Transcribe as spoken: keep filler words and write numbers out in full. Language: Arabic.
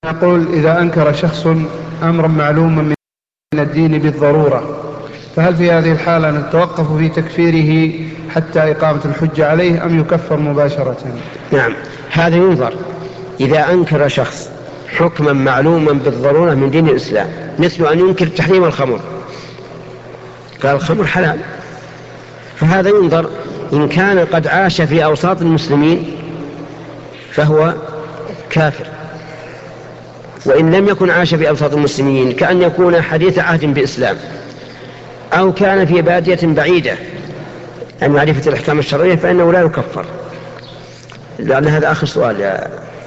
نقول إذا أنكر شخص أمرا معلوما من الدين بالضرورة، فهل في هذه الحالة نتوقف في تكفيره حتى إقامة الحجة عليه أم يكفر مباشرة؟ نعم، هذا ينظر. إذا أنكر شخص حكما معلوما بالضرورة من دين الإسلام، مثل أن ينكر تحريم الخمر، قال الخمر حلال، فهذا ينظر. إن كان قد عاش في أوساط المسلمين فهو كافر، وإن لم يكن عاش في أوساط المسلمين كأن يكون حديث عهد بإسلام، أو كان في بادية بعيدة عن معرفة الأحكام الشرعية، فإنه لا يكفر. لأن هذا آخر سؤال يا